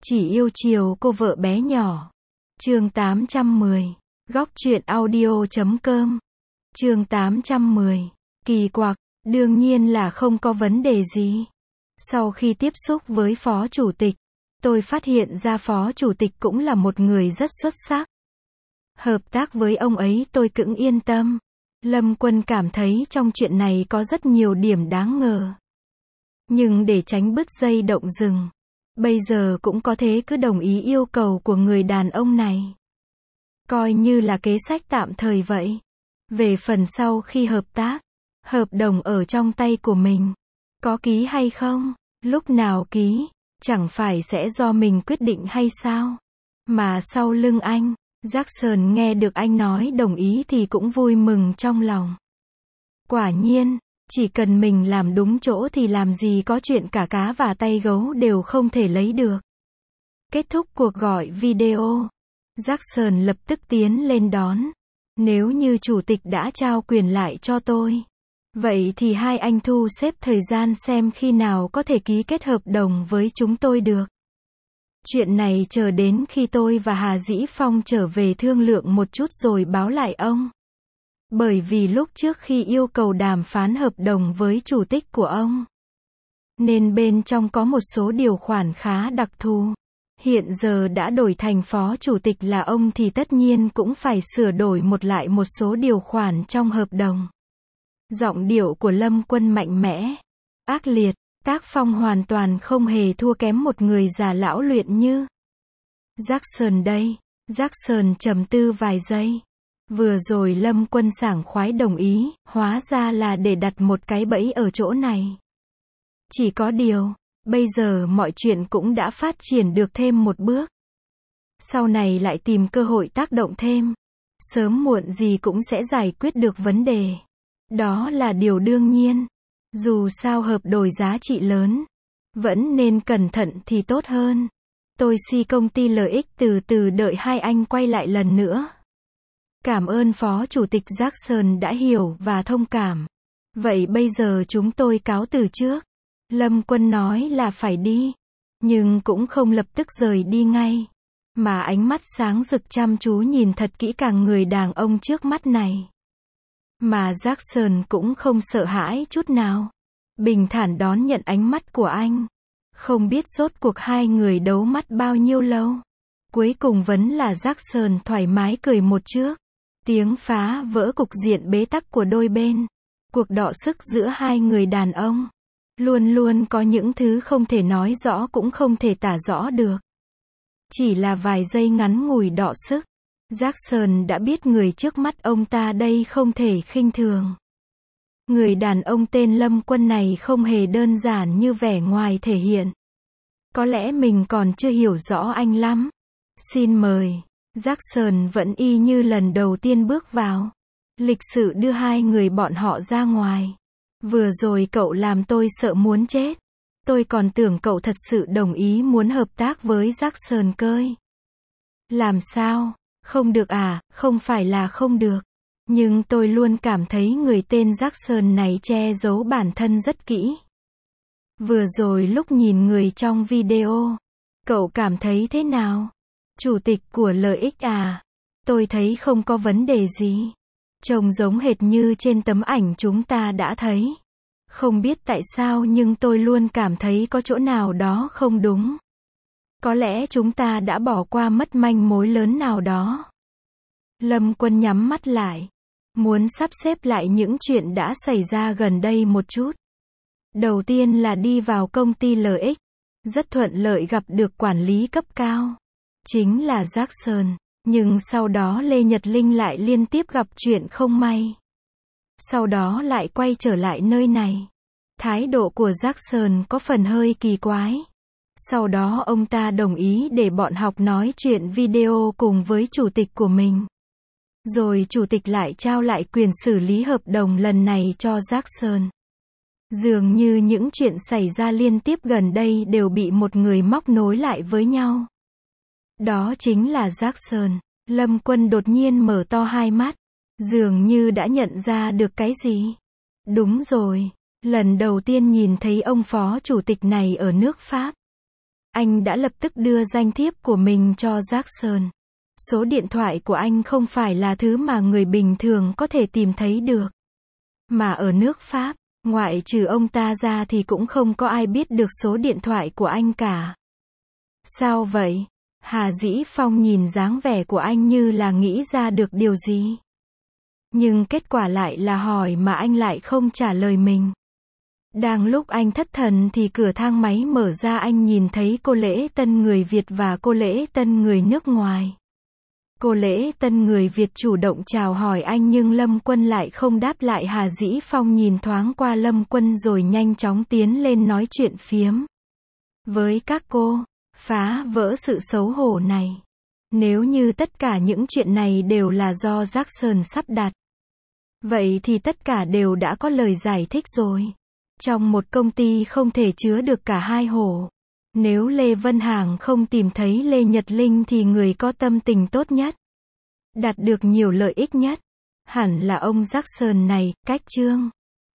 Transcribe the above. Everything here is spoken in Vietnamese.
Chỉ yêu chiều cô vợ bé nhỏ. Chương 810. Góc truyện audio.com. Chương 810. Kỳ quặc, đương nhiên là không có vấn đề gì. Sau khi tiếp xúc với phó chủ tịch, tôi phát hiện ra phó chủ tịch cũng là một người rất xuất sắc. Hợp tác với ông ấy tôi cũng yên tâm. Lâm Quân cảm thấy trong chuyện này có rất nhiều điểm đáng ngờ. Nhưng để tránh bứt dây động rừng, bây giờ cũng có thế cứ đồng ý yêu cầu của người đàn ông này. Coi như là kế sách tạm thời vậy. Về phần sau khi hợp tác, hợp đồng ở trong tay của mình. Có ký hay không? Lúc nào ký? Chẳng phải sẽ do mình quyết định hay sao? Mà sau lưng anh, Jackson nghe được anh nói đồng ý thì cũng vui mừng trong lòng. Quả nhiên, chỉ cần mình làm đúng chỗ thì làm gì có chuyện cả cá và tay gấu đều không thể lấy được. Kết thúc cuộc gọi video, Jackson lập tức tiến lên đón. Nếu như chủ tịch đã trao quyền lại cho tôi, vậy thì hai anh thu xếp thời gian xem khi nào có thể ký kết hợp đồng với chúng tôi được. Chuyện này chờ đến khi tôi và Hà Dĩ Phong trở về thương lượng một chút rồi báo lại ông. Bởi vì lúc trước khi yêu cầu đàm phán hợp đồng với chủ tịch của ông, nên bên trong có một số điều khoản khá đặc thù. Hiện giờ đã đổi thành phó chủ tịch là ông thì tất nhiên cũng phải sửa đổi lại một số điều khoản trong hợp đồng. Giọng điệu của Lâm Quân mạnh mẽ, ác liệt, tác phong hoàn toàn không hề thua kém một người già lão luyện như Jackson đây. Jackson trầm tư vài giây. Vừa rồi Lâm Quân sảng khoái đồng ý, hóa ra là để đặt một cái bẫy ở chỗ này. Chỉ có điều, bây giờ mọi chuyện cũng đã phát triển được thêm một bước. Sau này lại tìm cơ hội tác động thêm. Sớm muộn gì cũng sẽ giải quyết được vấn đề. Đó là điều đương nhiên. Dù sao hợp đổi giá trị lớn, vẫn nên cẩn thận thì tốt hơn. Tôi công ty LX từ từ đợi hai anh quay lại lần nữa. Cảm ơn Phó Chủ tịch Jackson đã hiểu và thông cảm. Vậy bây giờ chúng tôi cáo từ trước. Lâm Quân nói là phải đi, nhưng cũng không lập tức rời đi ngay, mà ánh mắt sáng rực chăm chú nhìn thật kỹ càng người đàn ông trước mắt này. Mà Jackson cũng không sợ hãi chút nào, bình thản đón nhận ánh mắt của anh. Không biết rốt cuộc hai người đấu mắt bao nhiêu lâu. Cuối cùng vẫn là Jackson thoải mái cười một trước. Tiếng phá vỡ cục diện bế tắc của đôi bên. Cuộc đọ sức giữa hai người đàn ông luôn luôn có những thứ không thể nói rõ cũng không thể tả rõ được. Chỉ là vài giây ngắn ngủi đọ sức, Jackson đã biết người trước mắt ông ta đây không thể khinh thường. Người đàn ông tên Lâm Quân này không hề đơn giản như vẻ ngoài thể hiện. Có lẽ mình còn chưa hiểu rõ anh lắm. Xin mời. Jackson vẫn y như lần đầu tiên bước vào. Lịch sự đưa hai người bọn họ ra ngoài. Vừa rồi cậu làm tôi sợ muốn chết. Tôi còn tưởng cậu thật sự đồng ý muốn hợp tác với Jackson cơi. Làm sao? Không được à? Không phải là không được. Nhưng tôi luôn cảm thấy người tên Jackson này che giấu bản thân rất kỹ. Vừa rồi lúc nhìn người trong video, cậu cảm thấy thế nào? Chủ tịch của LX à? Tôi thấy không có vấn đề gì. Trông giống hệt như trên tấm ảnh chúng ta đã thấy. Không biết tại sao nhưng tôi luôn cảm thấy có chỗ nào đó không đúng. Có lẽ chúng ta đã bỏ qua mất manh mối lớn nào đó. Lâm Quân nhắm mắt lại, muốn sắp xếp lại những chuyện đã xảy ra gần đây một chút. Đầu tiên là đi vào công ty LX, rất thuận lợi gặp được quản lý cấp cao, chính là Jackson, nhưng sau đó Lê Nhật Linh lại liên tiếp gặp chuyện không may. Sau đó lại quay trở lại nơi này. Thái độ của Jackson có phần hơi kỳ quái. Sau đó ông ta đồng ý để bọn học nói chuyện video cùng với chủ tịch của mình. Rồi chủ tịch lại trao lại quyền xử lý hợp đồng lần này cho Jackson. Dường như những chuyện xảy ra liên tiếp gần đây đều bị một người móc nối lại với nhau. Đó chính là Jackson. Lâm Quân đột nhiên mở to hai mắt. Dường như đã nhận ra được cái gì. Đúng rồi. Lần đầu tiên nhìn thấy ông phó chủ tịch này ở nước Pháp. Anh đã lập tức đưa danh thiếp của mình cho Jackson. Số điện thoại của anh không phải là thứ mà người bình thường có thể tìm thấy được. Mà ở nước Pháp, ngoại trừ ông ta ra thì cũng không có ai biết được số điện thoại của anh cả. Sao vậy? Hà Dĩ Phong nhìn dáng vẻ của anh như là nghĩ ra được điều gì. Nhưng kết quả lại là hỏi mà anh lại không trả lời mình. Đang lúc anh thất thần thì cửa thang máy mở ra, anh nhìn thấy cô lễ tân người Việt và cô lễ tân người nước ngoài. Cô lễ tân người Việt chủ động chào hỏi anh nhưng Lâm Quân lại không đáp lại. Hà Dĩ Phong nhìn thoáng qua Lâm Quân rồi nhanh chóng tiến lên nói chuyện phiếm với các cô, phá vỡ sự xấu hổ này. Nếu như tất cả những chuyện này đều là do Jackson sắp đặt, vậy thì tất cả đều đã có lời giải thích rồi. Trong một công ty không thể chứa được cả hai hổ. Nếu Lê Vân Hàng không tìm thấy Lê Nhật Linh thì người có tâm tình tốt nhất, đạt được nhiều lợi ích nhất, hẳn là ông Jackson này. Cách chương